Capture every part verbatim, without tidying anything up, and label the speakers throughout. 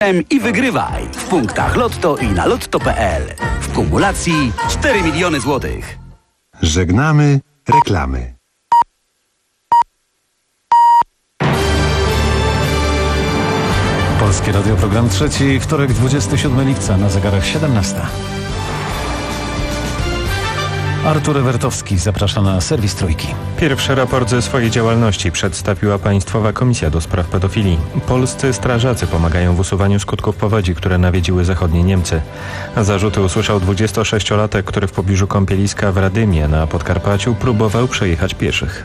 Speaker 1: I wygrywaj w punktach Lotto i na lotto kropka p l. W kumulacji cztery miliony złotych.
Speaker 2: Żegnamy reklamy.
Speaker 3: Polskie Radio, program trzeci, wtorek, dwudziestego siódmego lipca, na zegarach siedemnasta. Artur Ewertowski zaprasza na serwis Trójki.
Speaker 4: Pierwszy raport ze swojej działalności przedstawiła Państwowa Komisja do Spraw Pedofilii. Polscy strażacy pomagają w usuwaniu skutków powodzi, które nawiedziły zachodnie Niemcy. Zarzuty usłyszał dwudziestosześciolatek, który w pobliżu kąpieliska w Radymie na Podkarpaciu próbował przejechać pieszych.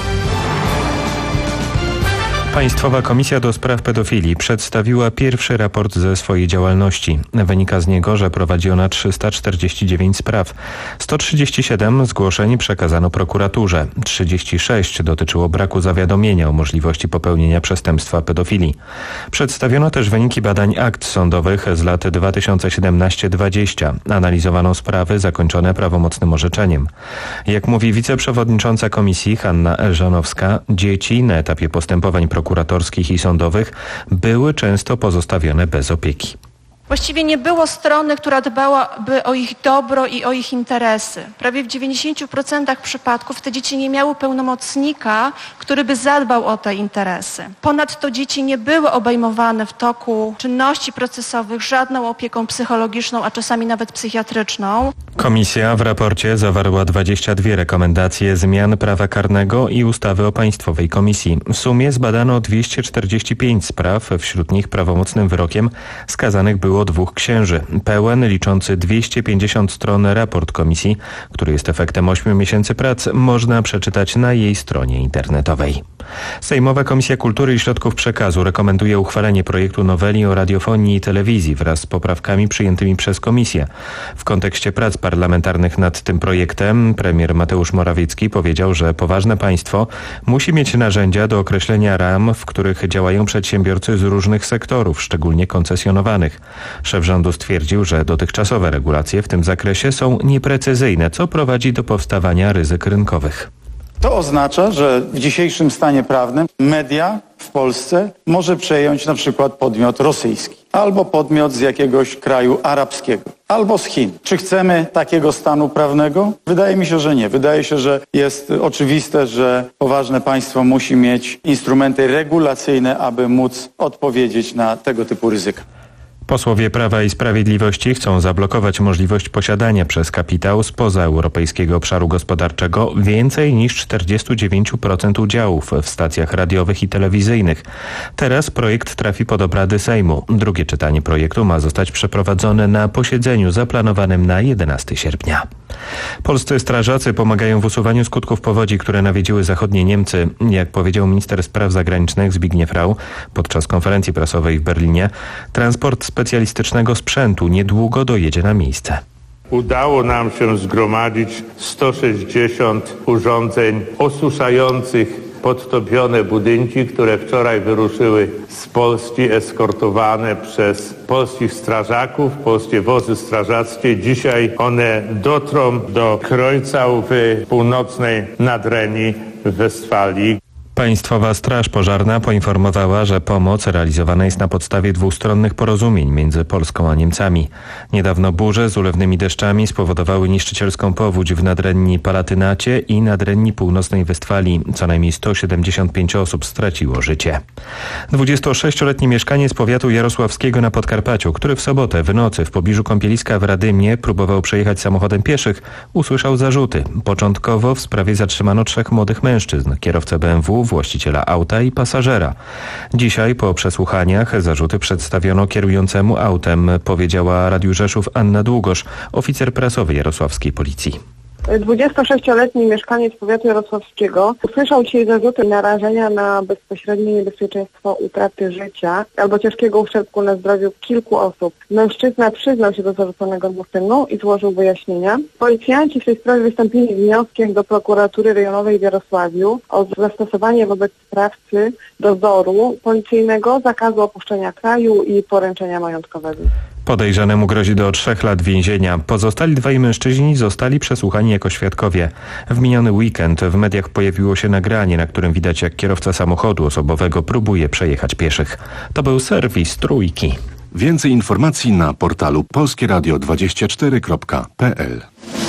Speaker 4: Państwowa Komisja do Spraw Pedofilii przedstawiła pierwszy raport ze swojej działalności. Wynika z niego, że prowadzi ona trzysta czterdzieści dziewięć spraw. sto trzydzieści siedem zgłoszeń przekazano prokuraturze. trzydzieści sześć dotyczyło braku zawiadomienia o możliwości popełnienia przestępstwa pedofilii. Przedstawiono też wyniki badań akt sądowych z lat dwa tysiące siedemnaście do dwudziestego. Analizowano sprawy zakończone prawomocnym orzeczeniem. Jak mówi wiceprzewodnicząca komisji Hanna Elżanowska, dzieci na etapie postępowań prokuratorskich i sądowych były często pozostawione bez opieki.
Speaker 5: Właściwie nie było strony, która dbałaby o ich dobro i o ich interesy. Prawie w dziewięćdziesięciu procentach przypadków te dzieci nie miały pełnomocnika, który by zadbał o te interesy. Ponadto dzieci nie były obejmowane w toku czynności procesowych żadną opieką psychologiczną, a czasami nawet psychiatryczną.
Speaker 4: Komisja w raporcie zawarła dwadzieścia dwie rekomendacje zmian prawa karnego i ustawy o Państwowej Komisji. W sumie zbadano dwieście czterdzieści pięć spraw, wśród nich prawomocnym wyrokiem skazanych było dwóch księży. Pełen, liczący dwieście pięćdziesiąt stron raport komisji, który jest efektem ośmiu miesięcy prac, można przeczytać na jej stronie internetowej. Sejmowa Komisja Kultury i Środków Przekazu rekomenduje uchwalenie projektu noweli o radiofonii i telewizji wraz z poprawkami przyjętymi przez komisję. W kontekście prac parlamentarnych nad tym projektem premier Mateusz Morawiecki powiedział, że poważne państwo musi mieć narzędzia do określenia ram, w których działają przedsiębiorcy z różnych sektorów, szczególnie koncesjonowanych. Szef rządu stwierdził, że dotychczasowe regulacje w tym zakresie są nieprecyzyjne, co prowadzi do powstawania ryzyk rynkowych.
Speaker 6: To oznacza, że w dzisiejszym stanie prawnym media w Polsce może przejąć na przykład podmiot rosyjski, albo podmiot z jakiegoś kraju arabskiego, albo z Chin. Czy chcemy takiego stanu prawnego? Wydaje mi się, że nie. Wydaje się, że jest oczywiste, że poważne państwo musi mieć instrumenty regulacyjne, aby móc odpowiedzieć na tego typu ryzyka.
Speaker 4: Posłowie Prawa i Sprawiedliwości chcą zablokować możliwość posiadania przez kapitał spoza Europejskiego Obszaru Gospodarczego więcej niż czterdzieści dziewięć procent udziałów w stacjach radiowych i telewizyjnych. Teraz projekt trafi pod obrady Sejmu. Drugie czytanie projektu ma zostać przeprowadzone na posiedzeniu zaplanowanym na jedenastego sierpnia. Polscy strażacy pomagają w usuwaniu skutków powodzi, które nawiedziły zachodnie Niemcy. Jak powiedział minister spraw zagranicznych Zbigniew Rau podczas konferencji prasowej w Berlinie, transport specjalistycznego sprzętu niedługo dojedzie na miejsce.
Speaker 7: Udało nam się zgromadzić sto sześćdziesiąt urządzeń osuszających podtopione budynki, które wczoraj wyruszyły z Polski, eskortowane przez polskich strażaków, polskie wozy strażackie. Dzisiaj one dotrą do Kreuzau w północnej Nadrenii w Westfalii.
Speaker 4: Państwowa Straż Pożarna poinformowała, że pomoc realizowana jest na podstawie dwustronnych porozumień między Polską a Niemcami. Niedawno burze z ulewnymi deszczami spowodowały niszczycielską powódź w Nadrenii Palatynacie i Nadrenii Północnej Westfalii. Co najmniej sto siedemdziesiąt pięć osób straciło życie. dwudziestosześcioletni mieszkaniec powiatu jarosławskiego na Podkarpaciu, który w sobotę w nocy w pobliżu kąpieliska w Radymie próbował przejechać samochodem pieszych, usłyszał zarzuty. Początkowo w sprawie zatrzymano trzech młodych mężczyzn, kierowcę B M W, właściciela auta i pasażera. Dzisiaj po przesłuchaniach zarzuty przedstawiono kierującemu autem, powiedziała Radiu Rzeszów Anna Długosz, oficer prasowy jarosławskiej policji.
Speaker 8: dwudziestosześcioletni mieszkaniec powiatu jarosławskiego usłyszał dzisiaj zarzuty narażenia na bezpośrednie niebezpieczeństwo utraty życia albo ciężkiego uszczerbku na zdrowiu kilku osób. Mężczyzna przyznał się do zarzuconego mu czynu i złożył wyjaśnienia. Policjanci w tej sprawie wystąpili z wnioskiem do prokuratury rejonowej w Jarosławiu o zastosowanie wobec sprawcy dozoru policyjnego, zakazu opuszczenia kraju i poręczenia majątkowego.
Speaker 4: Podejrzanemu grozi do trzech lat więzienia. Pozostali dwaj mężczyźni zostali przesłuchani jako świadkowie. W miniony weekend w mediach pojawiło się nagranie, na którym widać, jak kierowca samochodu osobowego próbuje przejechać pieszych. To był serwis Trójki.
Speaker 9: Więcej informacji na portalu polskie radio dwadzieścia cztery kropka p l.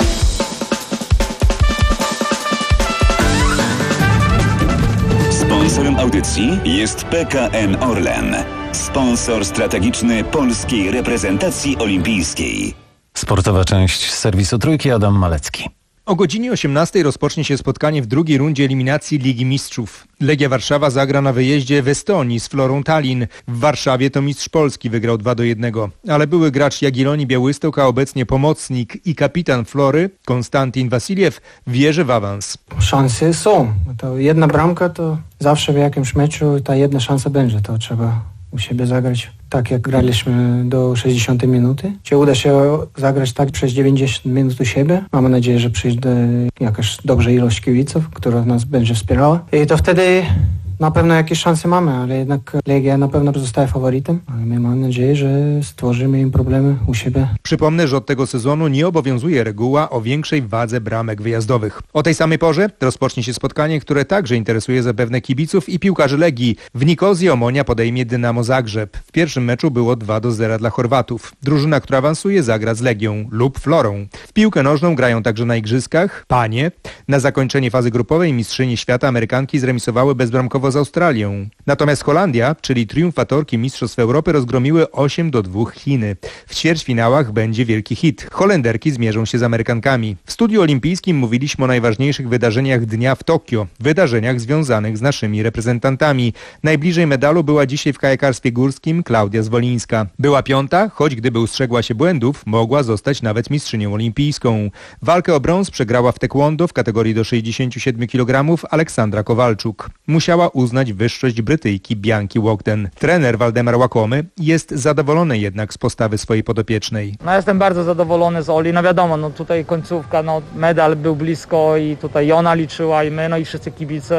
Speaker 1: Sponsorem audycji jest P K N Orlen, sponsor strategiczny polskiej reprezentacji olimpijskiej.
Speaker 3: Sportowa część serwisu Trójki, Adam Malecki.
Speaker 10: O godzinie osiemnastej rozpocznie się spotkanie w drugiej rundzie eliminacji Ligi Mistrzów. Legia Warszawa zagra na wyjeździe w Estonii z Florą Tallinn. W Warszawie to mistrz Polski wygrał dwa do jednego. Ale były gracz Jagiellonii Białystok, a obecnie pomocnik i kapitan Flory, Konstantin Wasiliew, wierzy w awans.
Speaker 11: Szanse są. To jedna bramka to zawsze w jakimś meczu ta jedna szansa będzie. To trzeba u siebie zagrać tak, jak graliśmy do sześćdziesiątej minuty. Czy uda się zagrać tak przez dziewięćdziesiąt minut u siebie? Mamy nadzieję, że przyjdzie jakaś dobra ilość kibiców, która nas będzie wspierała. I to wtedy na pewno jakieś szanse mamy, ale jednak Legia na pewno pozostaje faworytem. Ale my mamy nadzieję, że stworzymy im problemy u siebie.
Speaker 10: Przypomnę, że od tego sezonu nie obowiązuje reguła o większej wadze bramek wyjazdowych. O tej samej porze rozpocznie się spotkanie, które także interesuje zapewne kibiców i piłkarzy Legii. W Nikozji Omonia podejmie Dynamo Zagrzeb. W pierwszym meczu było dwa do zera dla Chorwatów. Drużyna, która awansuje, zagra z Legią lub Florą. W piłkę nożną grają także na igrzyskach panie. Na zakończenie fazy grupowej mistrzynie świata Amerykanki zremisowały bezbramkowo z Australią. Natomiast Holandia, czyli triumfatorki Mistrzostw Europy, rozgromiły osiem do dwóch Chiny. W ćwierćfinałach będzie wielki hit. Holenderki zmierzą się z Amerykankami. W studiu olimpijskim mówiliśmy o najważniejszych wydarzeniach dnia w Tokio. Wydarzeniach związanych z naszymi reprezentantami. Najbliżej medalu była dzisiaj w kajakarstwie górskim Klaudia Zwolińska. Była piąta, choć gdyby ustrzegła się błędów, mogła zostać nawet mistrzynią olimpijską. Walkę o brąz przegrała w taekwondo w kategorii do sześćdziesięciu siedmiu kilogramów Aleksandra Kowalczuk. Musiała uznać wyższość Brytyjki Bianki Wogden. Trener Waldemar Łakomy jest zadowolony jednak z postawy swojej podopiecznej.
Speaker 12: No jestem bardzo zadowolony z Oli. No wiadomo, no tutaj końcówka, no medal był blisko i tutaj i ona liczyła i my, no i wszyscy kibice.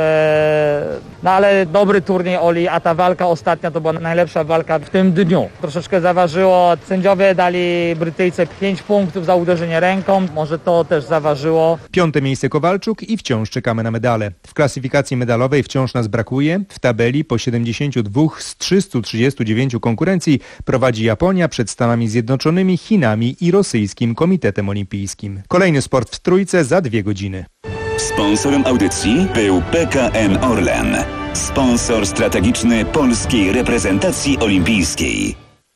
Speaker 12: No ale dobry turniej Oli, a ta walka ostatnia to była najlepsza walka w tym dniu. Troszeczkę zaważyło. Sędziowie dali Brytyjce pięć punktów za uderzenie ręką. Może to też zaważyło.
Speaker 10: Piąte miejsce Kowalczuk i wciąż czekamy na medale. W klasyfikacji medalowej wciąż nas brakuje. W tabeli po siedemdziesięciu dwóch z trzystu trzydziestu dziewięciu konkurencji prowadzi Japonia przed Stanami Zjednoczonymi, Chinami i Rosyjskim Komitetem Olimpijskim. Kolejny sport w Trójce za dwie godziny.
Speaker 1: Sponsorem audycji był P K N Orlen, sponsor strategiczny polskiej reprezentacji olimpijskiej.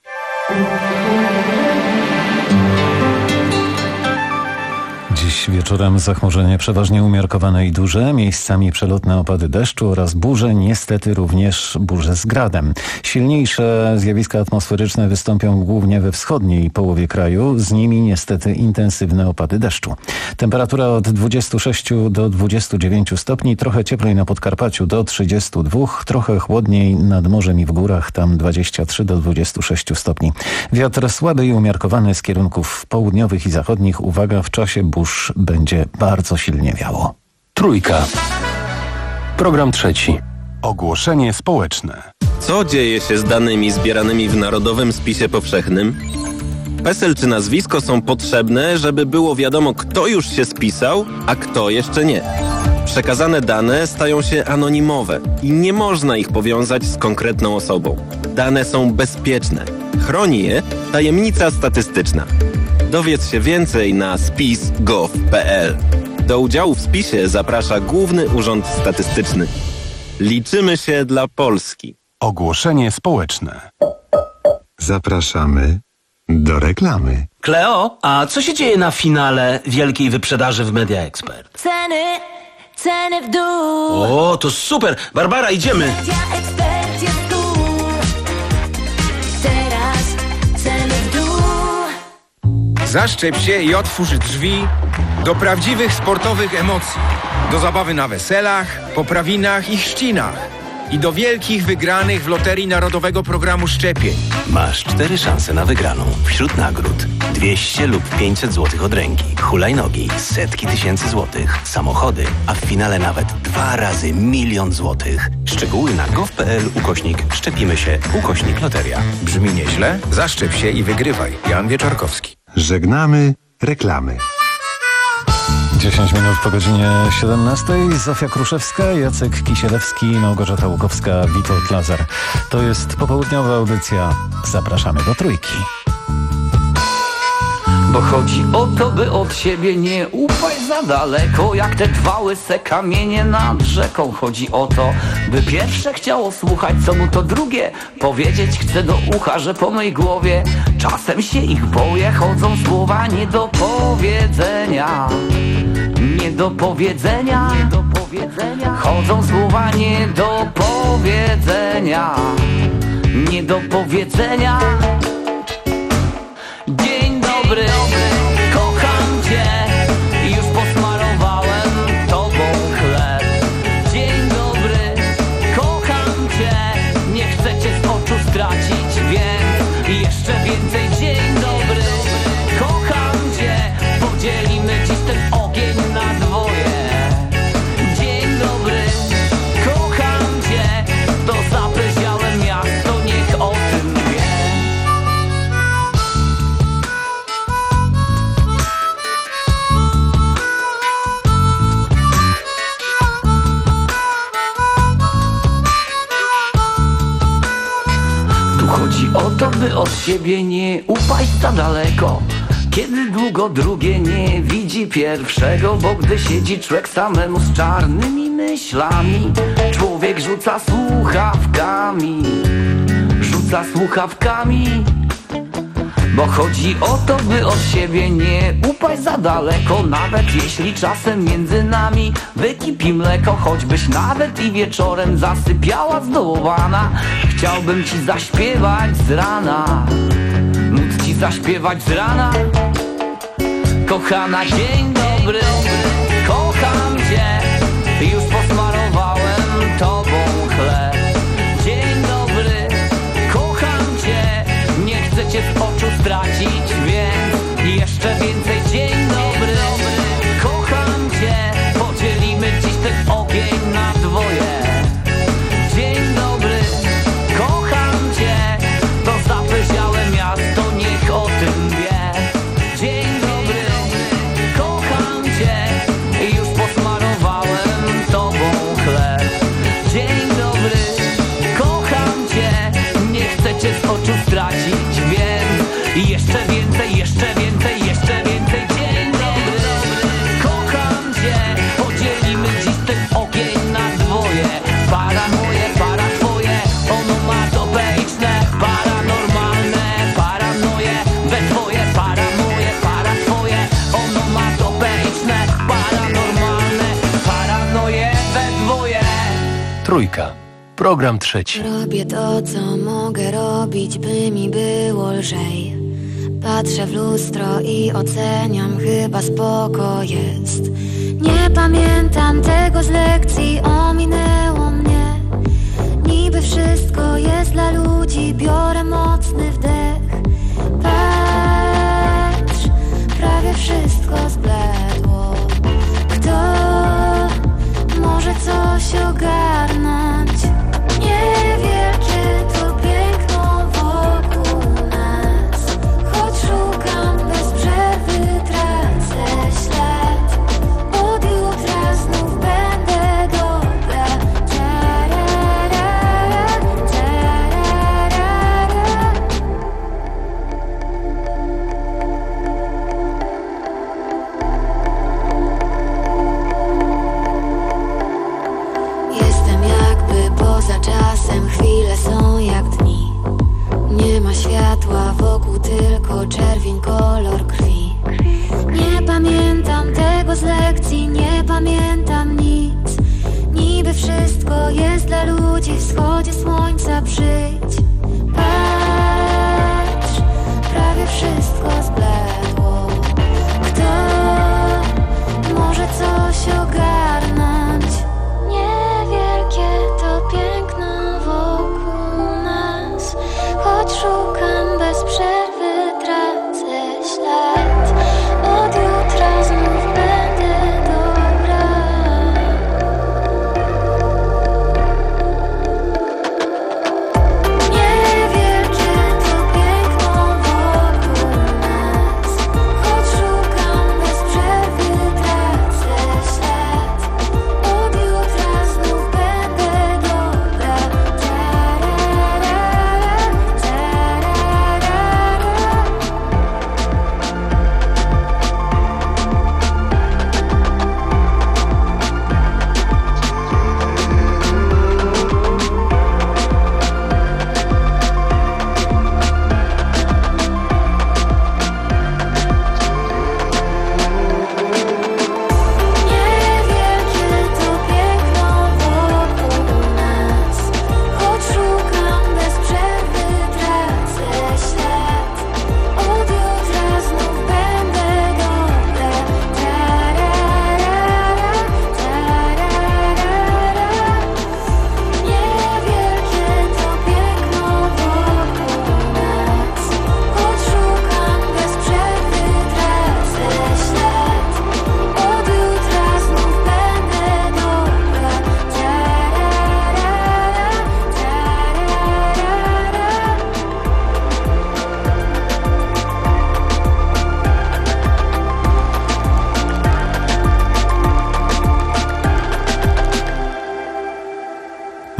Speaker 3: Dziś wieczorem zachmurzenie przeważnie umiarkowane i duże, miejscami przelotne opady deszczu oraz burze, niestety również burze z gradem. Silniejsze zjawiska atmosferyczne wystąpią głównie we wschodniej połowie kraju, z nimi niestety intensywne opady deszczu. Temperatura od dwudziestu sześciu do dwudziestu dziewięciu stopni, trochę cieplej na Podkarpaciu do trzydziestu dwóch, trochę chłodniej nad morzem i w górach, tam dwadzieścia trzy do dwudziestu sześciu stopni. Wiatr słaby i umiarkowany z kierunków południowych i zachodnich, uwaga, w czasie burz będzie bardzo silnie wiało.
Speaker 9: Trójka. Program trzeci. Ogłoszenie społeczne.
Speaker 13: Co dzieje się z danymi zbieranymi w Narodowym Spisie Powszechnym? PESEL czy nazwisko są potrzebne, żeby było wiadomo, kto już się spisał, a kto jeszcze nie. Przekazane dane stają się anonimowe i nie można ich powiązać z konkretną osobą. Dane są bezpieczne. Chroni je tajemnica statystyczna. Dowiedz się więcej na spis kropka gov kropka p l. Do udziału w spisie zaprasza Główny Urząd Statystyczny. Liczymy się dla Polski.
Speaker 9: Ogłoszenie społeczne.
Speaker 2: Zapraszamy do reklamy.
Speaker 14: Kleo, a co się dzieje na finale wielkiej wyprzedaży w Media Expert?
Speaker 15: Ceny, ceny w dół.
Speaker 14: O, to super! Barbara, idziemy!
Speaker 15: Media Expert jest tu. Teraz ceny w dół.
Speaker 16: Zaszczep się i otwórz drzwi do prawdziwych sportowych emocji. Do zabawy na weselach, poprawinach i chrzcinach. I do wielkich wygranych w Loterii Narodowego Programu Szczepień.
Speaker 17: Masz cztery szanse na wygraną. Wśród nagród dwieście lub pięćset złotych od ręki, hulajnogi, setki tysięcy złotych, samochody, a w finale nawet dwa razy milion złotych. Szczegóły na gov kropka p l ukośnik szczepimy się ukośnik loteria.
Speaker 16: Brzmi nieźle? Zaszczep się i wygrywaj. Jan Wieczorkowski.
Speaker 2: Żegnamy reklamy.
Speaker 3: dziesięć minut po godzinie siedemnastej. Zofia Kruszewska, Jacek Kisielewski, Małgorzata Łukowska, Witold Lazar. To jest popołudniowa audycja. Zapraszamy do Trójki.
Speaker 18: Bo chodzi o to, by od siebie nie upaść za daleko, jak te dwa łyse kamienie nad rzeką. Chodzi o to, by pierwsze chciało słuchać, co mu to drugie powiedzieć chce do ucha, że po mej głowie czasem się ich boję. Chodzą słowa nie do powiedzenia, nie do powiedzenia, nie do powiedzenia. Chodzą słowa nie do powiedzenia, nie do powiedzenia. Dzień dobry, kocham cię, już posmarowałem tobą chleb. Dzień dobry, kocham cię, nie chcę cię z oczu stracić, więc jeszcze więcej. Dzień dobry, kocham cię, podzielimy dziś ten ogień na dwoje. Dzień dobry, kocham cię, to zapleziałe miasto niech o tym wie. Chodzi o to, by od siebie nie upaść za daleko, kiedy długo drugie nie widzi pierwszego. Bo gdy siedzi człowiek samemu z czarnymi myślami, człowiek rzuca słuchawkami, rzuca słuchawkami. Bo chodzi o to, by od siebie nie upaść za daleko, nawet jeśli czasem między nami wykipi mleko. Choćbyś nawet i wieczorem zasypiała zdołowana, chciałbym ci zaśpiewać z rana, móc ci zaśpiewać z rana. Kochana, dzień dobry, kocham cię, już posmarowałem tobą chleb. Dzień dobry, kocham cię, nie chcę cię z oczu stracić, więc jeszcze więcej. Dzień dobry, kocham cię, podzielimy dziś ten ogień na dwoje. Dzień dobry, kocham cię, to zapleziałe miasto niech o tym wie. Dzień dobry, kocham cię, już posmarowałem tobą chleb. Dzień dobry, kocham cię, nie chcę cię z oczu stracić, więc jeszcze więcej, jeszcze więcej, jeszcze więcej. Dzień dobry, kocham cię, podzielimy dziś ten ogień na dwoje. Para moje, para twoje, onomatopeyczne, paranormalne, paranoje, we twoje. Para moje, para twoje, onomatopeyczne, paranormalne, paranoje, we dwoje.
Speaker 19: Trójka. Program trzeci.
Speaker 20: Robię to, co mogę robić, by mi było lżej. Patrzę w lustro i oceniam, chyba spoko jest. Nie pamiętam tego z lekcji, ominęło mnie. Niby wszystko jest dla ludzi, biorę mocny wdech. Patrz, prawie wszystko zbledło. Kto może coś ogarnąć? Niewielkie to piękno wokół nas, choć szukam bez przerwy, tracę ślad. Od jutra znów będę dobra. Tararara, tararara. Jestem jakby poza czasem, chwile są jak dni. Nie ma światła wokół, tylko czerwień, kolor krwi. Nie pamiętam tego z lekcji, nie pamiętam nic. Niby wszystko jest dla ludzi, wschodzie słońca przyjdź. Patrz, prawie wszystko zbledło. Kto może coś ogarnąć? Niewielkie to piękno wokół nas, choć szukam bez przerwy, tracę ślad. Od jutra znów będę dobra. Niewielkie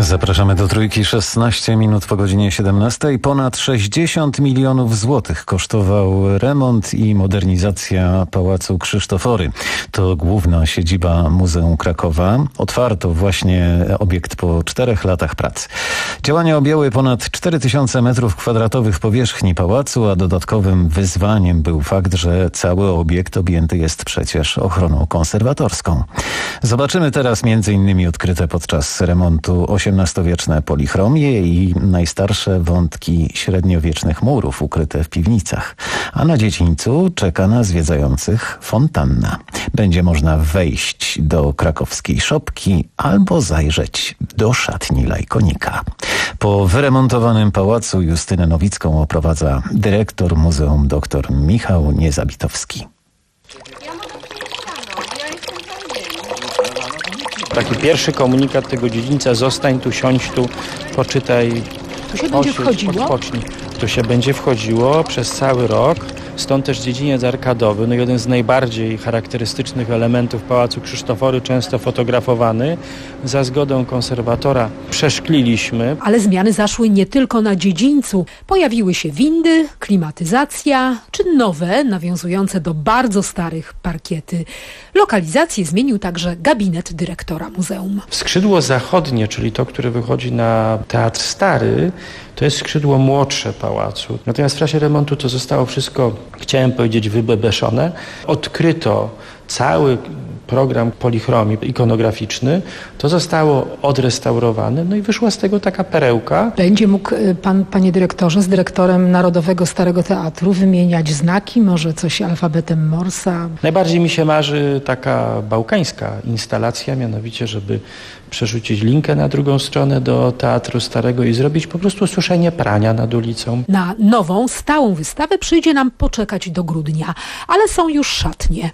Speaker 3: Zapraszamy do Trójki. szesnaście minut po godzinie siedemnastej. Ponad sześćdziesiąt milionów złotych kosztował remont i modernizacja Pałacu Krzysztofory. To główna siedziba Muzeum Krakowa. Otwarto właśnie obiekt po czterech latach prac. Działania objęły ponad cztery tysiące metrów kwadratowych powierzchni pałacu, a dodatkowym wyzwaniem był fakt, że cały obiekt objęty jest przecież ochroną konserwatorską. Zobaczymy teraz między innymi odkryte podczas remontu osiemnastowieczne polichromie i najstarsze wątki średniowiecznych murów ukryte w piwnicach. A na dziedzińcu czeka na zwiedzających fontanna. Będzie można wejść do krakowskiej szopki albo zajrzeć do szatni Lajkonika. Po wyremontowanym pałacu Justynę Nowicką oprowadza dyrektor muzeum dr Michał Niezabitowski.
Speaker 21: Taki pierwszy komunikat tego dziedzińca: zostań tu, siądź tu, poczytaj.
Speaker 22: Tu się będzie wchodziło?
Speaker 21: Odpocznij. Tu się będzie wchodziło przez cały rok. Stąd też dziedziniec arkadowy, no jeden z najbardziej charakterystycznych elementów Pałacu Krzysztofory, często fotografowany. Za zgodą konserwatora przeszkliliśmy.
Speaker 22: Ale zmiany zaszły nie tylko na dziedzińcu. Pojawiły się windy, klimatyzacja, czy nowe, nawiązujące do bardzo starych parkiety. Lokalizację zmienił także gabinet dyrektora muzeum.
Speaker 21: Skrzydło zachodnie, czyli to, które wychodzi na Teatr Stary, to jest skrzydło młodsze pałacu. Natomiast w czasie remontu to zostało wszystko, chciałem powiedzieć, wybebeszone. Odkryto cały program polichromii ikonograficzny. To zostało odrestaurowane, no i wyszła z tego taka perełka.
Speaker 22: Będzie mógł pan, panie dyrektorze, z dyrektorem Narodowego Starego Teatru wymieniać znaki, może coś alfabetem Morsa?
Speaker 21: Najbardziej mi się marzy taka bałkańska instalacja, mianowicie, żeby przerzucić linkę na drugą stronę do Teatru Starego i zrobić po prostu suszenie prania nad ulicą.
Speaker 22: Na nową, stałą wystawę przyjdzie nam poczekać do grudnia, ale są już szatnie.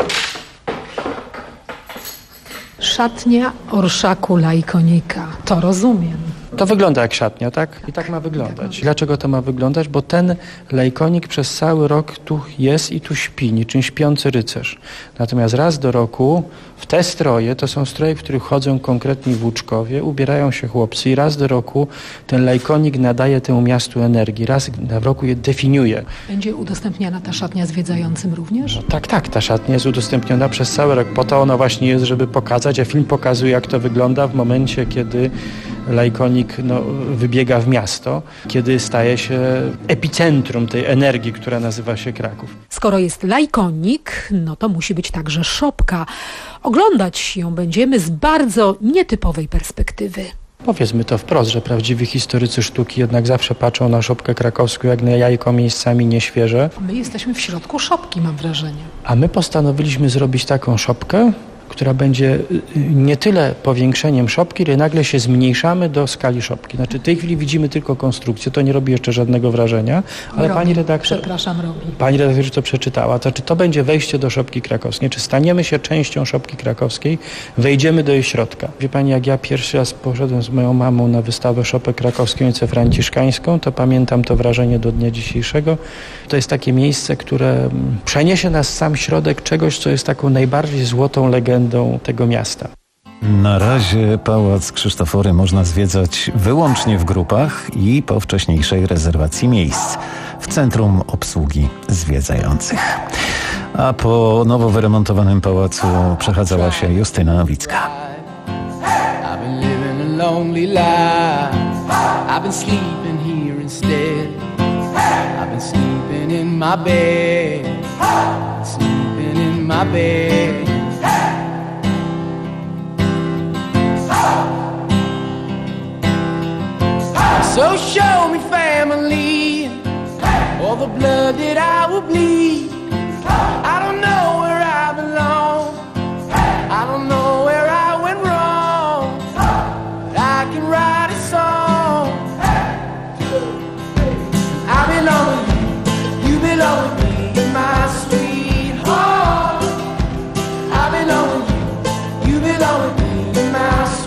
Speaker 22: Szatnia orszaku Lajkonika. To rozumiem.
Speaker 21: To wygląda jak szatnia, tak? I tak ma wyglądać. Dlaczego to ma wyglądać? Bo ten Lajkonik przez cały rok tu jest i tu śpi, niczym śpiący rycerz. Natomiast raz do roku w te stroje, to są stroje, w których chodzą konkretni włóczkowie, ubierają się chłopcy i raz do roku ten Lajkonik nadaje temu miastu energii. Raz w roku je definiuje.
Speaker 22: Będzie udostępniana ta szatnia zwiedzającym również?
Speaker 21: No, tak, tak. Ta szatnia jest udostępniona przez cały rok. Po to ona właśnie jest, żeby pokazać, a film pokazuje, jak to wygląda w momencie, kiedy Lajkonik no, wybiega w miasto, kiedy staje się epicentrum tej energii, która nazywa się Kraków.
Speaker 22: Skoro jest Lajkonik, no to musi być także szopka. Oglądać ją będziemy z bardzo nietypowej perspektywy.
Speaker 21: Powiedzmy to wprost, że prawdziwi historycy sztuki jednak zawsze patrzą na szopkę krakowską jak na jajko miejscami nieświeże.
Speaker 22: My jesteśmy w środku szopki, mam wrażenie.
Speaker 21: A my postanowiliśmy zrobić taką szopkę, która będzie nie tyle powiększeniem szopki, ale nagle się zmniejszamy do skali szopki. Znaczy w tej chwili widzimy tylko konstrukcję, to nie robi jeszcze żadnego wrażenia, ale
Speaker 22: robi,
Speaker 21: pani redaktor...
Speaker 22: Przepraszam, robi.
Speaker 21: Pani redaktor to przeczytała. To czy to będzie wejście do szopki krakowskiej? Czy staniemy się częścią szopki krakowskiej, wejdziemy do jej środka? Wie pani, jak ja pierwszy raz poszedłem z moją mamą na wystawę szopek krakowską i franciszkańską, to pamiętam to wrażenie do dnia dzisiejszego. To jest takie miejsce, które przeniesie nas w sam środek czegoś, co jest taką najbardziej złotą legendą tego miasta.
Speaker 3: Na razie Pałac Krzysztofory można zwiedzać wyłącznie w grupach i po wcześniejszej rezerwacji miejsc w Centrum Obsługi Zwiedzających. A po nowo wyremontowanym pałacu przechadzała się Justyna Nowicka.
Speaker 23: So show me family, all the blood that I will bleed. I don't know where I belong, I don't know where I went wrong, but I can write a song. I belong with you, you belong with me, my sweetheart. I belong with you, you belong with me, my sweetheart.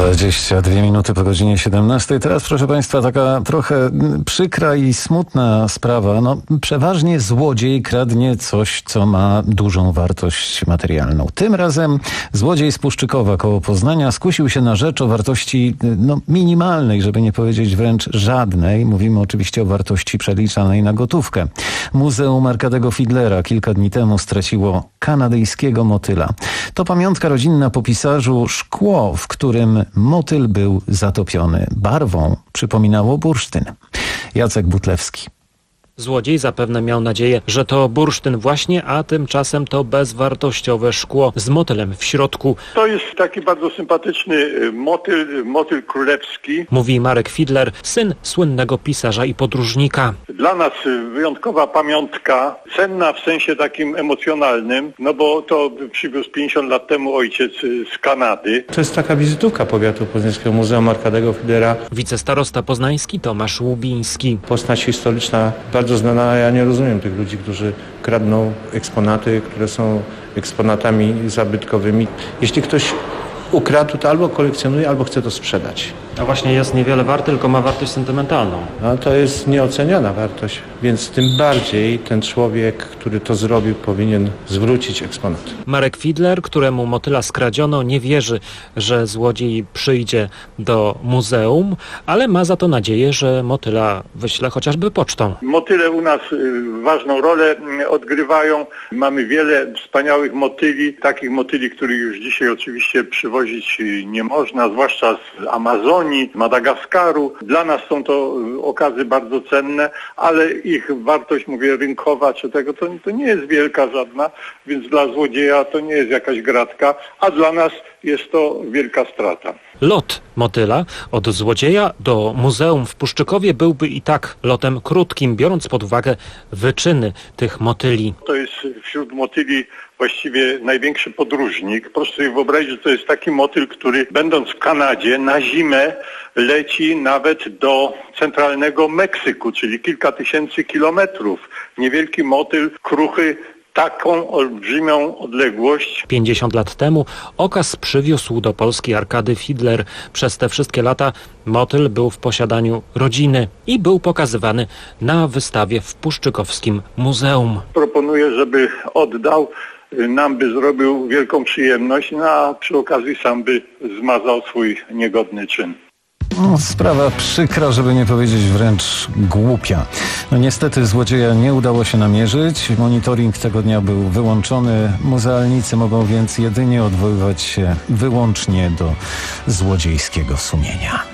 Speaker 3: dwadzieścia dwie minuty po godzinie siedemnastej. Teraz, proszę Państwa, taka trochę przykra i smutna sprawa. No, przeważnie złodziej kradnie coś, co ma dużą wartość materialną. Tym razem złodziej z Puszczykowa koło Poznania skusił się na rzecz o wartości no, minimalnej, żeby nie powiedzieć wręcz żadnej. Mówimy oczywiście o wartości przeliczanej na gotówkę. Muzeum Arkadego Fiedlera kilka dni temu straciło kanadyjskiego motyla. To pamiątka rodzinna po pisarzu szkło, w którym motyl był zatopiony. Barwą przypominało bursztyn. Jacek Butlewski.
Speaker 5: Złodziej zapewne miał nadzieję, że to bursztyn właśnie, a tymczasem to bezwartościowe szkło z motylem w środku.
Speaker 6: To jest taki bardzo sympatyczny motyl, motyl królewski.
Speaker 5: Mówi Marek Fiedler, syn słynnego pisarza i podróżnika.
Speaker 6: Dla nas wyjątkowa pamiątka, cenna w sensie takim emocjonalnym, no bo to przywiózł pięćdziesiąt lat temu ojciec z Kanady.
Speaker 21: To jest taka wizytówka powiatu poznańskiego, Muzeum Arkadego Fiedlera.
Speaker 5: Wicestarosta poznański Tomasz Łubiński.
Speaker 21: Postać historyczna bardzo znana, a ja nie rozumiem tych ludzi, którzy kradną eksponaty, które są eksponatami zabytkowymi. Jeśli ktoś ukradł, to albo kolekcjonuje, albo chce to sprzedać.
Speaker 5: A właśnie jest niewiele warty, tylko ma wartość sentymentalną.
Speaker 21: No to jest nieoceniona wartość, więc tym bardziej ten człowiek, który to zrobił, powinien zwrócić eksponat.
Speaker 5: Marek Fiedler, któremu motyla skradziono, nie wierzy, że złodziej przyjdzie do muzeum, ale ma za to nadzieję, że motyla wyśle chociażby pocztą.
Speaker 6: Motyle u nas ważną rolę odgrywają. Mamy wiele wspaniałych motyli, takich motyli, których już dzisiaj oczywiście przywozić nie można, zwłaszcza z Amazonii, Madagaskaru. Dla nas są to okazy bardzo cenne, ale ich wartość, mówię, rynkowa czy tego, to, to nie jest wielka żadna, więc dla złodzieja to nie jest jakaś gratka, a dla nas jest to wielka strata.
Speaker 5: Lot motyla od złodzieja do muzeum w Puszczykowie byłby i tak lotem krótkim, biorąc pod uwagę wyczyny tych motyli.
Speaker 6: To jest wśród motyli właściwie największy podróżnik. Proszę sobie wyobrazić, że to jest taki motyl, który będąc w Kanadzie na zimę leci nawet do centralnego Meksyku, czyli kilka tysięcy kilometrów. Niewielki motyl, kruchy, taką olbrzymią odległość.
Speaker 5: pięćdziesiąt lat temu okaz przywiózł do Polski Arkady Fiedler. Przez te wszystkie lata motyl był w posiadaniu rodziny i był pokazywany na wystawie w Puszczykowskim Muzeum.
Speaker 6: Proponuję, żeby oddał, nam by zrobił wielką przyjemność, no a przy okazji sam by zmazał swój niegodny czyn.
Speaker 3: No, sprawa przykra, żeby nie powiedzieć wręcz głupia. No niestety złodzieja nie udało się namierzyć. Monitoring tego dnia był wyłączony. Muzealnicy mogą więc jedynie odwoływać się wyłącznie do złodziejskiego sumienia.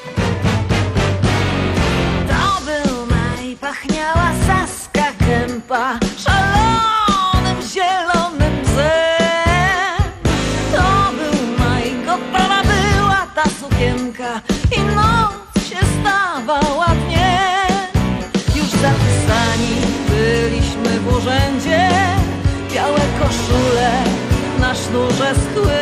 Speaker 15: To był maj, pachniała Saska Kępa szalonym zielonym bzem. To był maj, gotowa była ta sukienka i noc się stawała dniem. Już zapisani byliśmy w urzędzie, białe koszule na sznurze schły.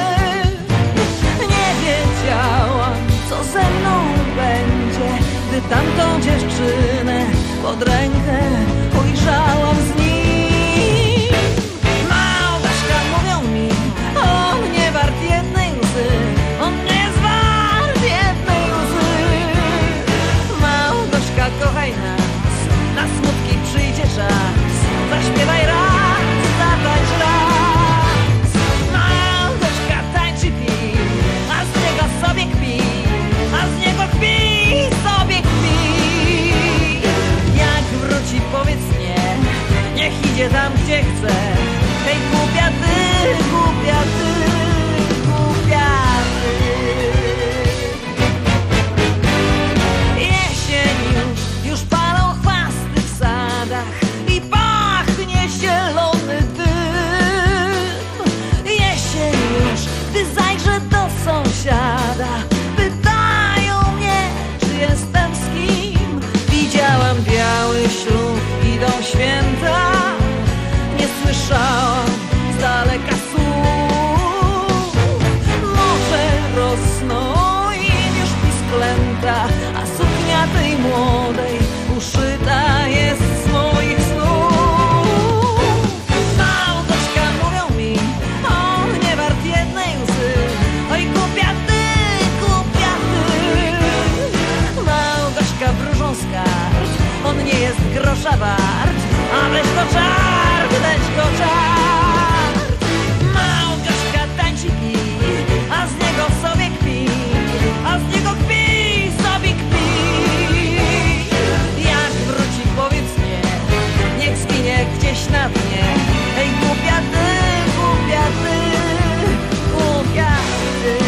Speaker 15: Nie wiedziałam, co ze mną będzie, gdy tamtą dziewczynę pod rękę ujrzałam z nim. Małgorzka, mówią mi, on nie wart jednej łzy, on nie jest wart jednej łzy. Małgorzka, kochaj nas, na smutki przyjdzie czas, zaśpiewaj raz, zatańcz raz. Małgorzka tańczy, pi, a z niego sobie kpi, a z niego kpi, sobie kpi. Jak wróci, powiedz nie, niech idzie tam, gdzie chce. Hej, głupia ty, głupia ty, głupia ty. Jesień już, już palą chwasty w sadach i pachnie zielony dym. Jesień już, gdy zajrzę do sąsiada, pytają mnie, czy jestem z kim. Widziałam biały ślub, idą święta, nie słyszałam z daleka słów. Może rosną im już pisklęta, a suknia tej młodej uszyta jest z moich snów. Małgorzka, mówią mi, on nie wart jednej łzy. Oj, głupia ty, grosza wart, a weź go czart, weź go czart. Małgorzka tańczy pi, a z niego sobie kpi, a z niego kpi, sobie kpi. Jak wróci, powiedz nie, niech zginie gdzieś na dnie. Ej, głupia ty, głupia ty, głupia ty.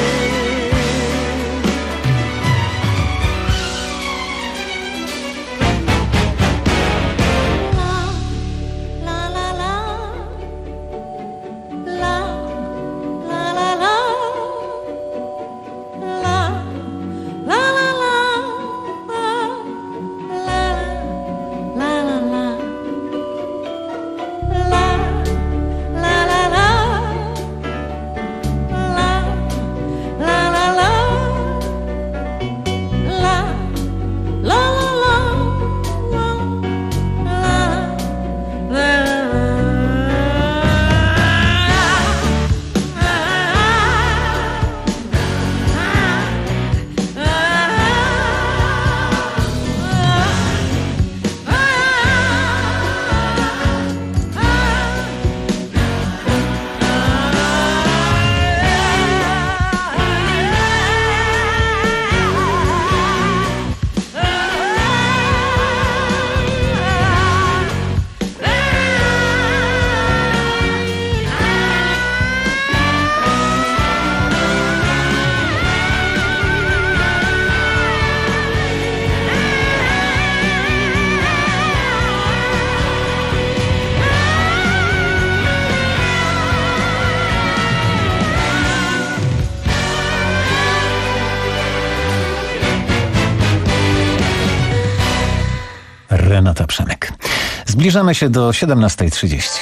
Speaker 3: Renata Przemek. Zbliżamy się do siedemnastej trzydzieści.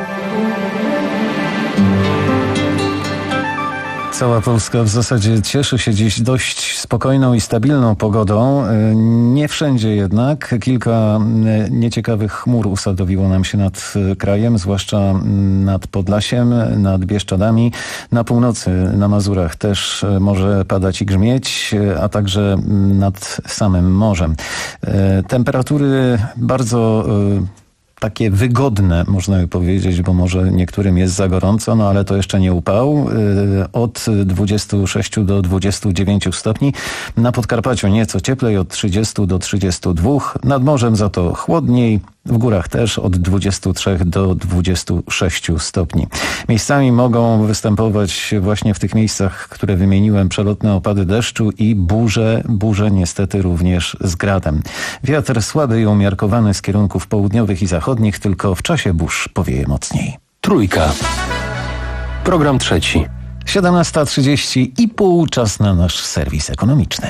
Speaker 3: Cała Polska w zasadzie cieszy się dziś dość spokojną i stabilną pogodą. Nie wszędzie jednak. Kilka nieciekawych chmur usadowiło nam się nad krajem, zwłaszcza nad Podlasiem, nad Bieszczadami. Na północy, na Mazurach też może padać i grzmieć, a także nad samym morzem. Temperatury bardzo takie wygodne, można by powiedzieć, bo może niektórym jest za gorąco, no ale to jeszcze nie upał. Od dwudziestu sześciu do dwudziestu dziewięciu stopni. Na Podkarpaciu nieco cieplej, od trzydziestu do trzydziestu dwóch. Nad morzem za to chłodniej. W górach też od dwudziestu trzech do dwudziestu sześciu stopni. Miejscami mogą występować właśnie w tych miejscach, które wymieniłem, przelotne opady deszczu i burze, burze niestety również z gradem. Wiatr słaby i umiarkowany z kierunków południowych i zachodnich, tylko w czasie burz powieje mocniej.
Speaker 19: Trójka. Program trzeci.
Speaker 3: siedemnasta trzydzieści i pół, czas na nasz serwis ekonomiczny.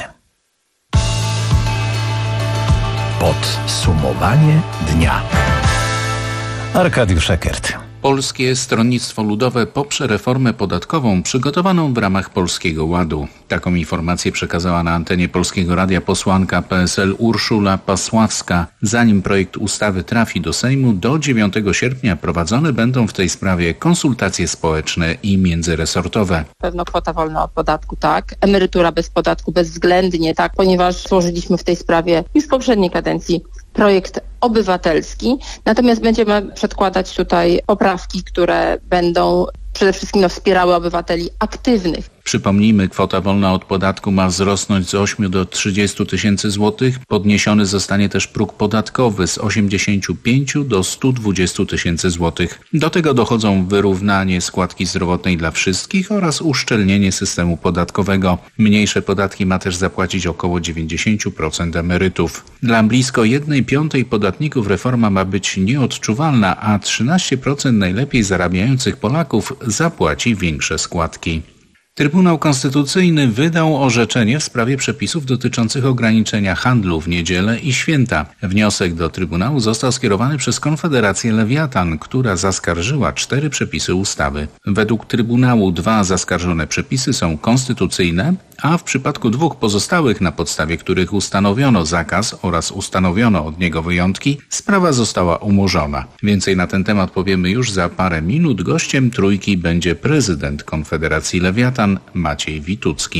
Speaker 4: Podsumowanie dnia.
Speaker 3: Arkadiusz Eckert.
Speaker 7: Polskie Stronnictwo Ludowe poprze reformę podatkową przygotowaną w ramach Polskiego Ładu. Taką informację przekazała na antenie Polskiego Radia posłanka P S L Urszula Pasławska. Zanim projekt ustawy trafi do Sejmu, do dziewiątego sierpnia prowadzone będą w tej sprawie konsultacje społeczne i międzyresortowe.
Speaker 8: Pewno kwota wolna od podatku, tak. Emerytura bez podatku bezwzględnie, tak, ponieważ złożyliśmy w tej sprawie już w poprzedniej kadencji projekt obywatelski. Natomiast będziemy przedkładać tutaj poprawki, które będą przede wszystkim no, wspierały obywateli aktywnych.
Speaker 7: Przypomnijmy, kwota wolna od podatku ma wzrosnąć z ośmiu do trzydziestu tysięcy złotych. Podniesiony zostanie też próg podatkowy z osiemdziesięciu pięciu do stu dwudziestu tysięcy złotych. Do tego dochodzą wyrównanie składki zdrowotnej dla wszystkich oraz uszczelnienie systemu podatkowego. Mniejsze podatki ma też zapłacić około dziewięćdziesiąt procent emerytów. Dla blisko jednej piątej podatników reforma ma być nieodczuwalna, a trzynaście procent najlepiej zarabiających Polaków zapłaci większe składki. Trybunał Konstytucyjny wydał orzeczenie w sprawie przepisów dotyczących ograniczenia handlu w niedzielę i święta. Wniosek do Trybunału został skierowany przez Konfederację Lewiatan, która zaskarżyła cztery przepisy ustawy. Według Trybunału dwa zaskarżone przepisy są konstytucyjne, a w przypadku dwóch pozostałych, na podstawie których ustanowiono zakaz oraz ustanowiono od niego wyjątki, sprawa została umorzona. Więcej na ten temat powiemy już za parę minut. Gościem Trójki będzie prezydent Konfederacji Lewiatan Maciej Witucki.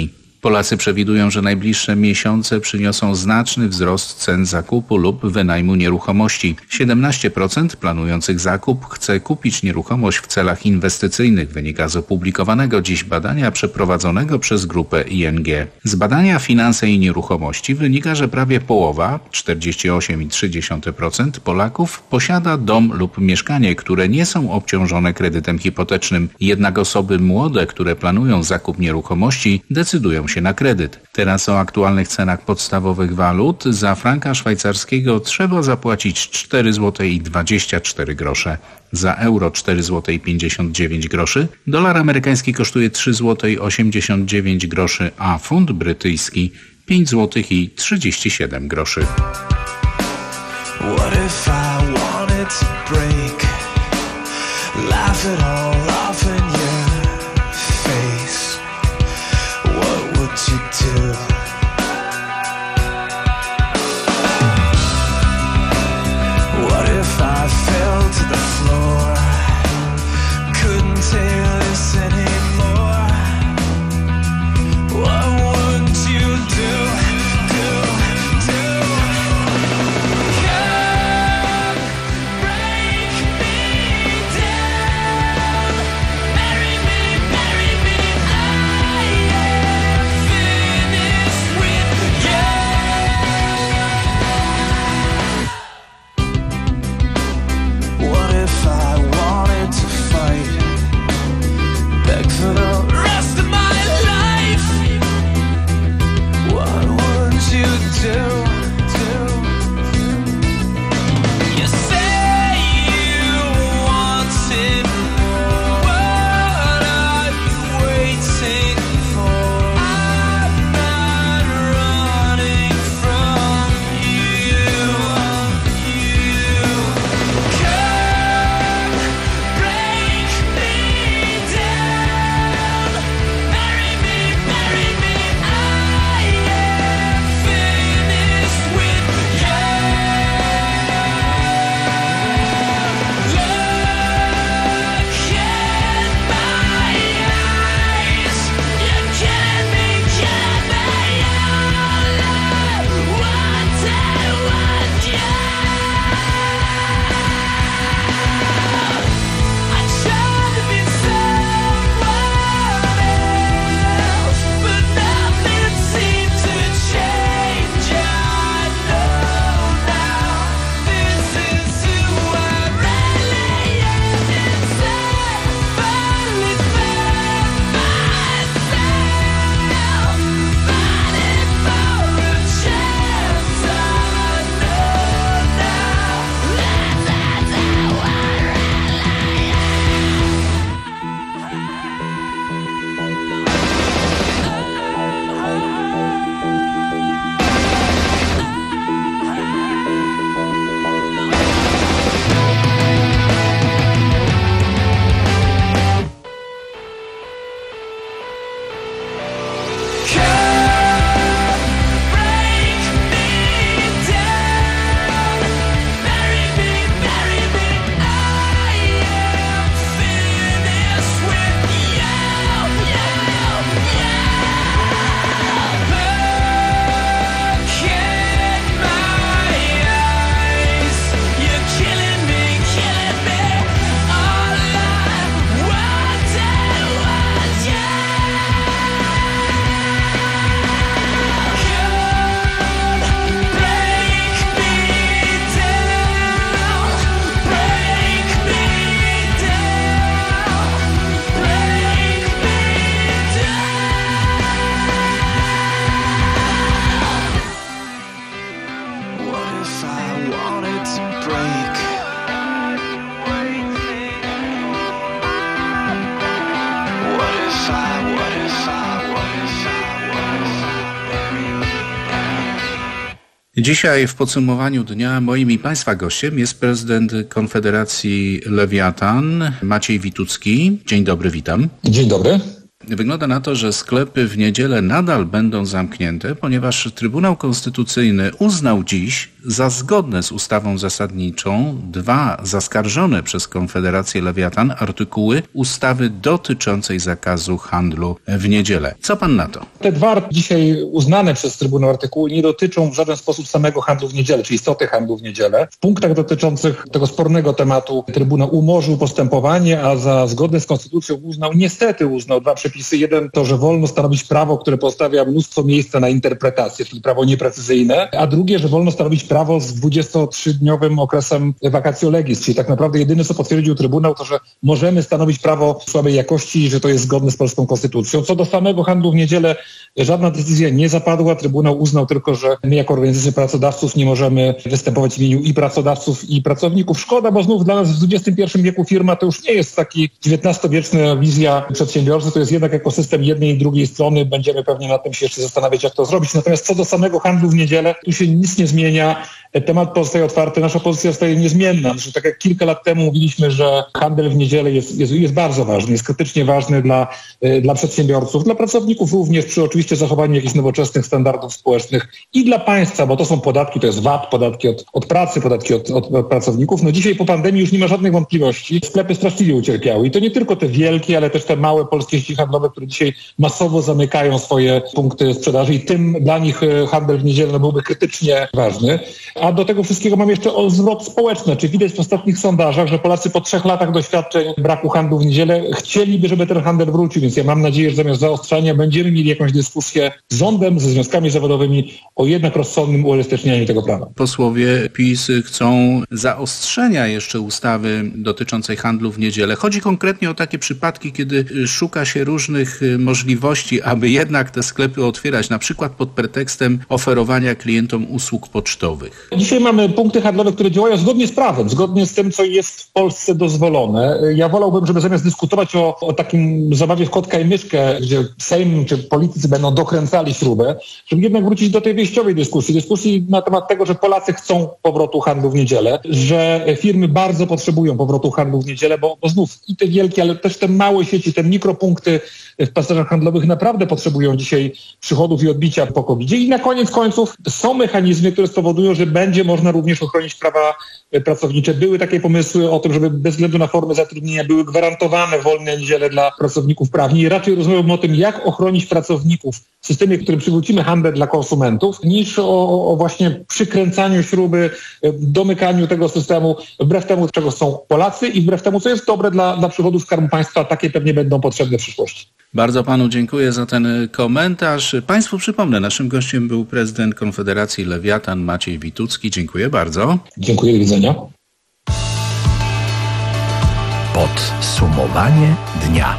Speaker 7: Polacy przewidują, że najbliższe miesiące przyniosą znaczny wzrost cen zakupu lub wynajmu nieruchomości. siedemnaście procent planujących zakup chce kupić nieruchomość w celach inwestycyjnych, wynika z opublikowanego dziś badania przeprowadzonego przez grupę I N G. Z badania Finanse i Nieruchomości wynika, że prawie połowa, czterdzieści osiem przecinek trzy procent Polaków posiada dom lub mieszkanie, które nie są obciążone kredytem hipotecznym. Jednak osoby młode, które planują zakup nieruchomości, decydują się na kredyt. Teraz o aktualnych cenach podstawowych walut. Za franka szwajcarskiego trzeba zapłacić cztery złote i dwadzieścia cztery grosze. Za euro cztery złote i pięćdziesiąt dziewięć groszy. Dolar amerykański kosztuje trzy złote i osiemdziesiąt dziewięć groszy, a funt brytyjski pięć złotych i trzydzieści siedem groszy.
Speaker 15: What if I wanted to break? Laugh it all off in your face. What would you do? What if I fell to the floor? Couldn't take this anymore. What would you do?
Speaker 7: Dzisiaj w podsumowaniu dnia moim i Państwa gościem jest prezydent Konfederacji Lewiatan Maciej Witucki. Dzień dobry, witam.
Speaker 4: Dzień dobry.
Speaker 7: Wygląda na to, że sklepy w niedzielę nadal będą zamknięte, ponieważ Trybunał Konstytucyjny uznał dziś, za zgodne z ustawą zasadniczą dwa zaskarżone przez Konfederację Lewiatan artykuły ustawy dotyczącej zakazu handlu w niedzielę. Co pan na to?
Speaker 4: Te dwa dzisiaj uznane przez Trybunał artykuły nie dotyczą w żaden sposób samego handlu w niedzielę, czyli istoty handlu w niedzielę. W punktach dotyczących tego spornego tematu Trybunał umorzył postępowanie, a za zgodne z konstytucją uznał, niestety uznał dwa przepisy. Jeden to, że wolno stanowić prawo, które pozostawia mnóstwo miejsca na interpretację, czyli prawo nieprecyzyjne, a drugie, że wolno stanowić prawo z dwudziestotrzydniowym okresem vacatio legis, czyli tak naprawdę jedyne, co potwierdził Trybunał, to, że możemy stanowić prawo słabej jakości i że to jest zgodne z polską konstytucją. Co do samego handlu w niedzielę, żadna decyzja nie zapadła. Trybunał uznał tylko, że my jako organizacja pracodawców nie możemy występować w imieniu i pracodawców, i pracowników. Szkoda, bo znów dla nas w dwudziestym pierwszym wieku firma to już nie jest taki dziewiętnastowieczna wizja przedsiębiorcy, to jest jednak ekosystem jednej i drugiej strony. Będziemy pewnie nad tym się jeszcze zastanawiać, jak to zrobić. Natomiast co do samego handlu w niedzielę, tu się nic nie zmienia. Temat pozostaje otwarty, nasza pozycja zostaje niezmienna. Znaczy, tak jak kilka lat temu mówiliśmy, że handel w niedzielę jest, jest, jest bardzo ważny, jest krytycznie ważny dla, dla przedsiębiorców, dla pracowników również, przy oczywiście zachowaniu jakichś nowoczesnych standardów społecznych i dla państwa, bo to są podatki, to jest V A T, podatki od, od pracy, podatki od, od, od pracowników. No dzisiaj po pandemii już nie ma żadnych wątpliwości. Sklepy straszliwie ucierpiały i to nie tylko te wielkie, ale też te małe polskie sieci handlowe, które dzisiaj masowo zamykają swoje punkty sprzedaży i tym dla nich handel w niedzielę byłby krytycznie ważny. A do tego wszystkiego mam jeszcze zwrot społeczny. Czy widać w ostatnich sondażach, że Polacy po trzech latach doświadczeń braku handlu w niedzielę chcieliby, żeby ten handel wrócił. Więc ja mam nadzieję, że zamiast zaostrzania będziemy mieli jakąś dyskusję z rządem, ze związkami zawodowymi o jednak rozsądnym uelastycznianiu tego prawa.
Speaker 7: Posłowie PiS chcą zaostrzenia jeszcze ustawy dotyczącej handlu w niedzielę. Chodzi konkretnie o takie przypadki, kiedy szuka się różnych możliwości, aby jednak te sklepy otwierać, na przykład pod pretekstem oferowania klientom usług pocztowych.
Speaker 4: Dzisiaj mamy punkty handlowe, które działają zgodnie z prawem, zgodnie z tym, co jest w Polsce dozwolone. Ja wolałbym, żeby zamiast dyskutować o, o takim zabawie w kotka i myszkę, gdzie Sejm czy politycy będą dokręcali śrubę, żeby jednak wrócić do tej wyjściowej dyskusji. Dyskusji na temat tego, że Polacy chcą powrotu handlu w niedzielę, że firmy bardzo potrzebują powrotu handlu w niedzielę, bo, bo znów i te wielkie, ale też te małe sieci, te mikropunkty w pasażach handlowych naprawdę potrzebują dzisiaj przychodów i odbicia po kowidzie. I na koniec końców są mechanizmy, które spowodują, że będzie można również ochronić prawa pracownicze. Były takie pomysły o tym, żeby bez względu na formę zatrudnienia były gwarantowane wolne niedziele dla pracowników prawni. I raczej rozmawiam o tym, jak ochronić pracowników w systemie, w którym przywrócimy handel dla konsumentów, niż o, o właśnie przykręcaniu śruby, domykaniu tego systemu, wbrew temu, czego są Polacy i wbrew temu, co jest dobre dla, dla przychodów Skarbu Państwa. Takie pewnie będą potrzebne w przyszłości.
Speaker 7: Bardzo panu dziękuję za ten komentarz. Państwu przypomnę, naszym gościem był prezydent Konfederacji Lewiatan Maciej Witucki. Dziękuję bardzo.
Speaker 4: Dziękuję, do widzenia.
Speaker 19: Podsumowanie dnia.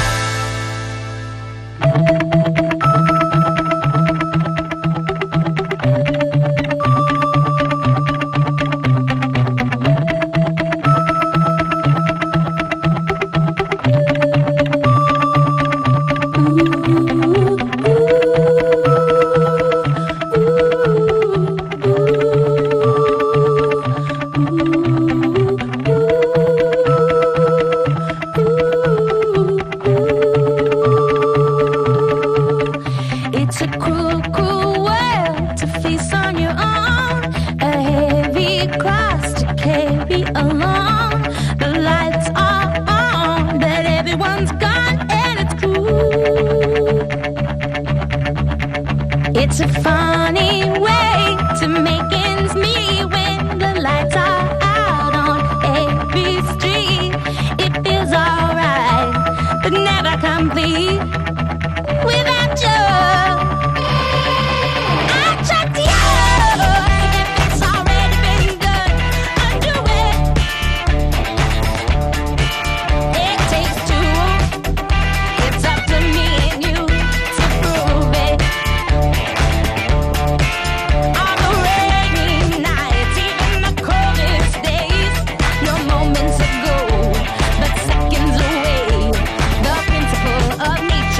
Speaker 11: It's a funny way to make ends meet when the lights are out on every street. It feels alright, but never complete without you. I tried to if it's already been done, undo it. It takes two. It's up to me and you to prove it. Moments ago, but seconds away. The principle of nature.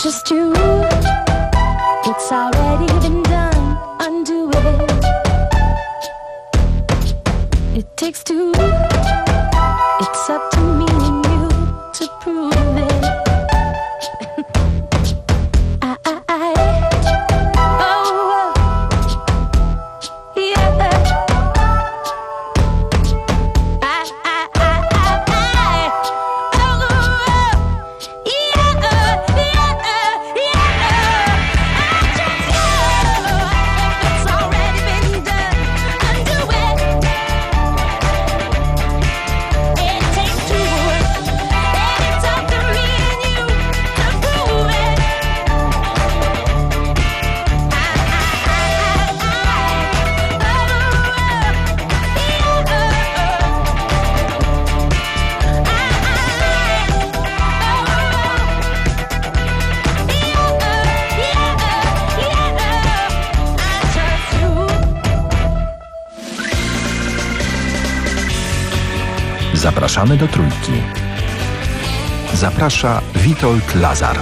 Speaker 11: just you. It's already been done, undo it. It takes two. It's up to me and you to prove it. I, I, I, oh, yeah. I, I, I, I, I, oh, yeah, yeah, yeah. I just know if it's already been done, undo it. It takes two, and it's up to me and you to prove it.
Speaker 1: Zapraszamy do Trójki. Zaprasza Witold Lazar.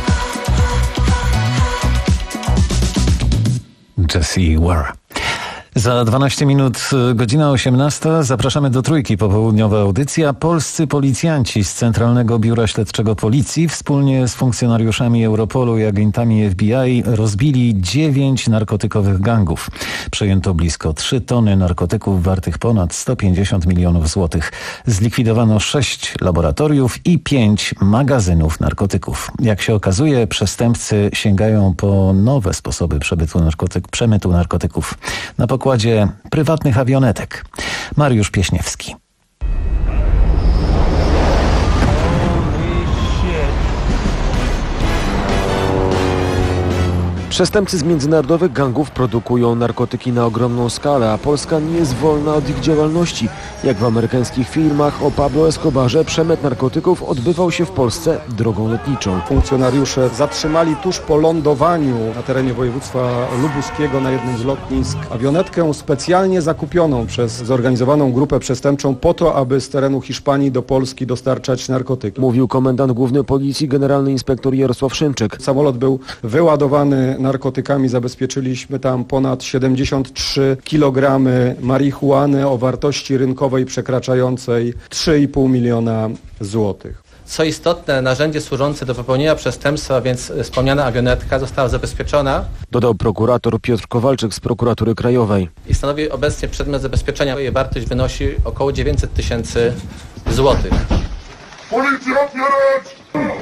Speaker 3: Jessie Ware. Za dwanaście minut, godzina osiemnasta. Zapraszamy do Trójki. Popołudniowa audycja. Polscy policjanci z Centralnego Biura Śledczego Policji wspólnie z funkcjonariuszami Europolu i agentami F B I rozbili dziewięć narkotykowych gangów. Przejęto blisko trzy tony narkotyków wartych ponad sto pięćdziesiąt milionów złotych. Zlikwidowano sześć laboratoriów i pięć magazynów narkotyków. Jak się okazuje, przestępcy sięgają po nowe sposoby przebytu narkotyk, przemytu narkotyków. Na pokładzie prywatnych awionetek. Mariusz Pieśniewski.
Speaker 10: Przestępcy z międzynarodowych gangów produkują narkotyki na ogromną skalę, a Polska nie jest wolna od ich działalności. Jak w amerykańskich filmach o Pablo Escobarze, przemyt narkotyków odbywał się w Polsce drogą lotniczą.
Speaker 12: Funkcjonariusze zatrzymali tuż po lądowaniu na terenie województwa lubuskiego na jednym z lotnisk awionetkę specjalnie zakupioną przez zorganizowaną grupę przestępczą po to, aby z terenu Hiszpanii do Polski dostarczać narkotyki.
Speaker 10: Mówił komendant główny policji, generalny inspektor Jarosław Szymczyk.
Speaker 12: Samolot był wyładowany narkotykami, zabezpieczyliśmy tam ponad siedemdziesiąt trzy kilogramy marihuany o wartości rynkowej przekraczającej trzy i pół miliona złotych.
Speaker 13: Co istotne, narzędzie służące do popełnienia przestępstwa, więc wspomniana awionetka, została zabezpieczona.
Speaker 10: Dodał prokurator Piotr Kowalczyk z Prokuratury Krajowej.
Speaker 13: I stanowi obecnie przedmiot zabezpieczenia. Jej wartość wynosi około dziewięćset tysięcy złotych.
Speaker 24: Policja, otwierać!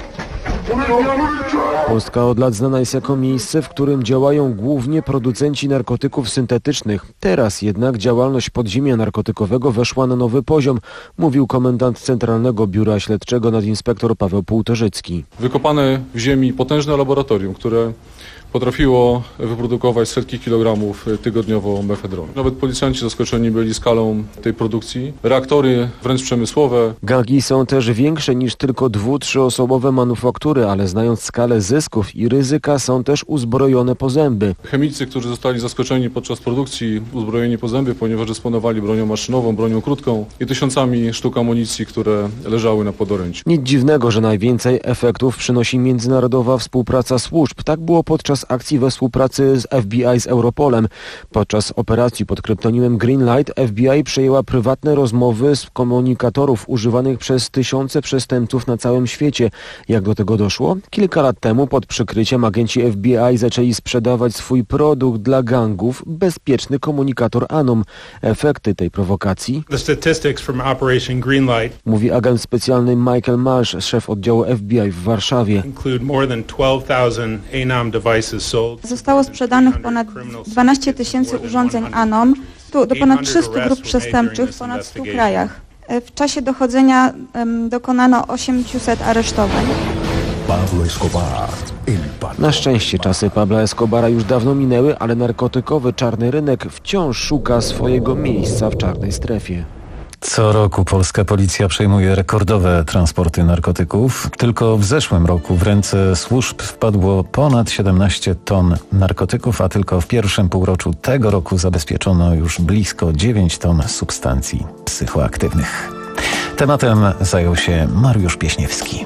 Speaker 10: Polska od lat znana jest jako miejsce, w którym działają głównie producenci narkotyków syntetycznych. Teraz jednak działalność podziemia narkotykowego weszła na nowy poziom, mówił komendant Centralnego Biura Śledczego nadinspektor Paweł Półtorzycki.
Speaker 25: Wykopane w ziemi potężne laboratorium, które potrafiło wyprodukować setki kilogramów tygodniowo mefedronu. Nawet policjanci zaskoczeni byli skalą tej produkcji. Reaktory wręcz przemysłowe.
Speaker 10: Gangi są też większe niż tylko dwu-, trzyosobowe manufaktury, ale znając skalę zysków i ryzyka są też uzbrojone po zęby.
Speaker 25: Chemicy, którzy zostali zaskoczeni podczas produkcji, uzbrojeni po zęby, ponieważ dysponowali bronią maszynową, bronią krótką i tysiącami sztuk amunicji, które leżały na podorędziu.
Speaker 10: Nic dziwnego, że najwięcej efektów przynosi międzynarodowa współpraca służb. Tak było podczas akcji we współpracy z F B I z Europolem. Podczas operacji pod kryptonimem Greenlight F B I przejęła prywatne rozmowy z komunikatorów używanych przez tysiące przestępców na całym świecie. Jak do tego doszło? Kilka lat temu pod przykryciem agenci F B I zaczęli sprzedawać swój produkt dla gangów, bezpieczny komunikator Anom. Efekty tej prowokacji?
Speaker 26: The statistics from Operation Greenlight,
Speaker 10: mówi agent specjalny Michael Marsh, szef oddziału F B I w Warszawie.
Speaker 26: include more than twelve thousand Anom devices.
Speaker 27: Zostało sprzedanych ponad dwanaście tysięcy urządzeń Anom do ponad trzystu grup przestępczych w ponad stu krajach. W czasie dochodzenia um, dokonano osiemset aresztowań.
Speaker 1: Pablo Escobar.
Speaker 10: Na szczęście czasy Pabla Escobara już dawno minęły, ale narkotykowy czarny rynek wciąż szuka swojego miejsca w czarnej strefie.
Speaker 3: Co roku polska policja przejmuje rekordowe transporty narkotyków. Tylko w zeszłym roku w ręce służb wpadło ponad siedemnaście ton narkotyków, a tylko w pierwszym półroczu tego roku zabezpieczono już blisko dziewięć ton substancji psychoaktywnych. Tematem zajął się Mariusz Pieśniewski.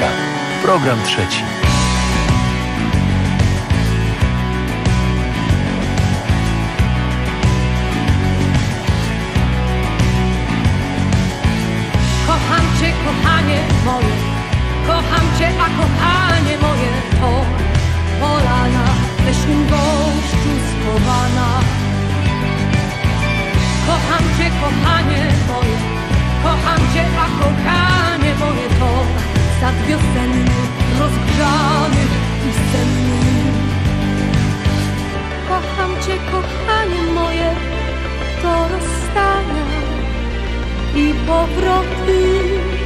Speaker 19: Trójka. Program trzeci.
Speaker 2: Kocham cię, kochanie moje, kocham cię, a kochanie moje to polana w leśnym gąszczu schowana. Kocham cię, kochanie moje, kocham cię, a kochanie moje to sad wiosenny, rozgrzany i senny. Kocham cię, kochanie moje, to rozstania i powroty.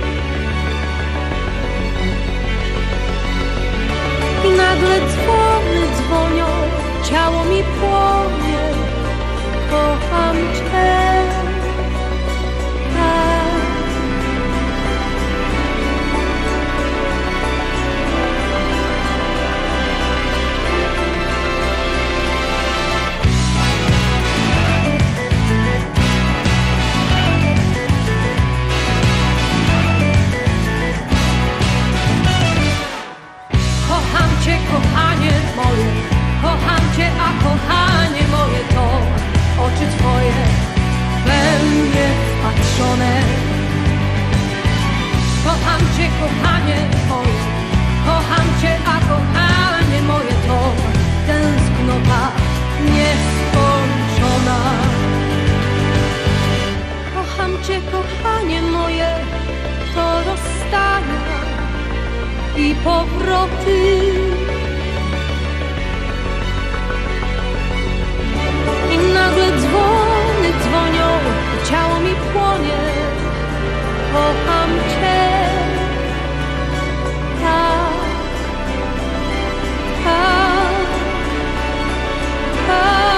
Speaker 2: I nagle dzwony dzwonią, ciało mi płonie. Kocham cię, tak. Kocham cię, kochanie moje, kocham cię, a kochanie moje to oczy twoje we mnie wpatrzone. Kocham cię, kochanie moje, kocham cię, a kochanie moje to tęsknota nieskończona. Kocham cię, kochanie moje, to rozstania i powroty. I nagle dzwony dzwonią, ciało mi płonie. Kocham cię, tak, tak, tak.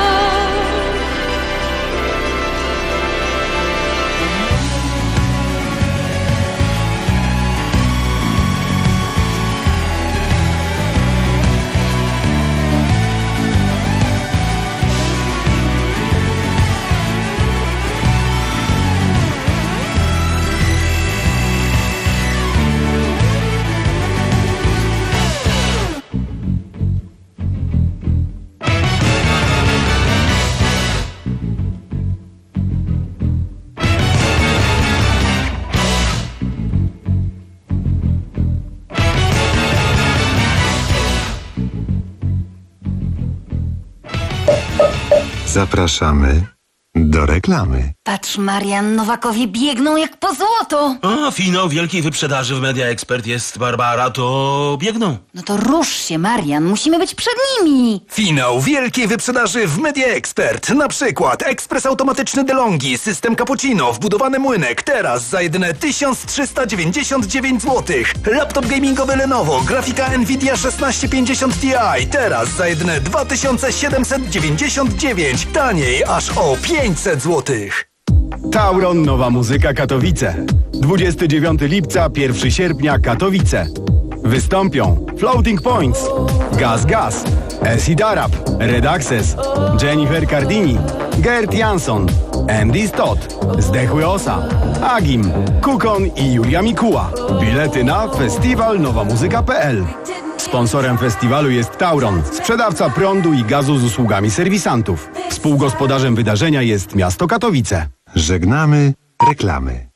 Speaker 9: Zapraszamy do reklamy.
Speaker 14: Patrz, Marian, Nowakowie biegną jak po złoto.
Speaker 16: A, finał wielkiej wyprzedaży w Media Expert jest, Barbara, to biegną.
Speaker 14: No to rusz się, Marian, musimy być przed nimi.
Speaker 17: Finał wielkiej wyprzedaży w Media Expert. Na przykład ekspres automatyczny DeLonghi, system cappuccino, wbudowany młynek, teraz za jedyne tysiąc trzysta dziewięćdziesiąt dziewięć złotych. Laptop gamingowy Lenovo, grafika Nvidia szesnaście pięćdziesiąt Ti, teraz za jedyne dwa tysiące siedemset dziewięćdziesiąt dziewięć. Taniej aż o pięćset złotych.
Speaker 18: Tauron Nowa Muzyka Katowice. dwudziestego dziewiątego lipca, pierwszego sierpnia Katowice. Wystąpią Floating Points, Gaz Gaz, Acid Arab, Red Access, Jennifer Cardini, Gert Jansson, Andy Stott, Zdechły Osa, Agim, Kukon i Julia Mikuła. Bilety na festiwal nowa muzyka kropka p l. Sponsorem festiwalu jest Tauron, sprzedawca prądu i gazu z usługami serwisantów. Współgospodarzem wydarzenia jest miasto Katowice.
Speaker 9: Żegnamy reklamy.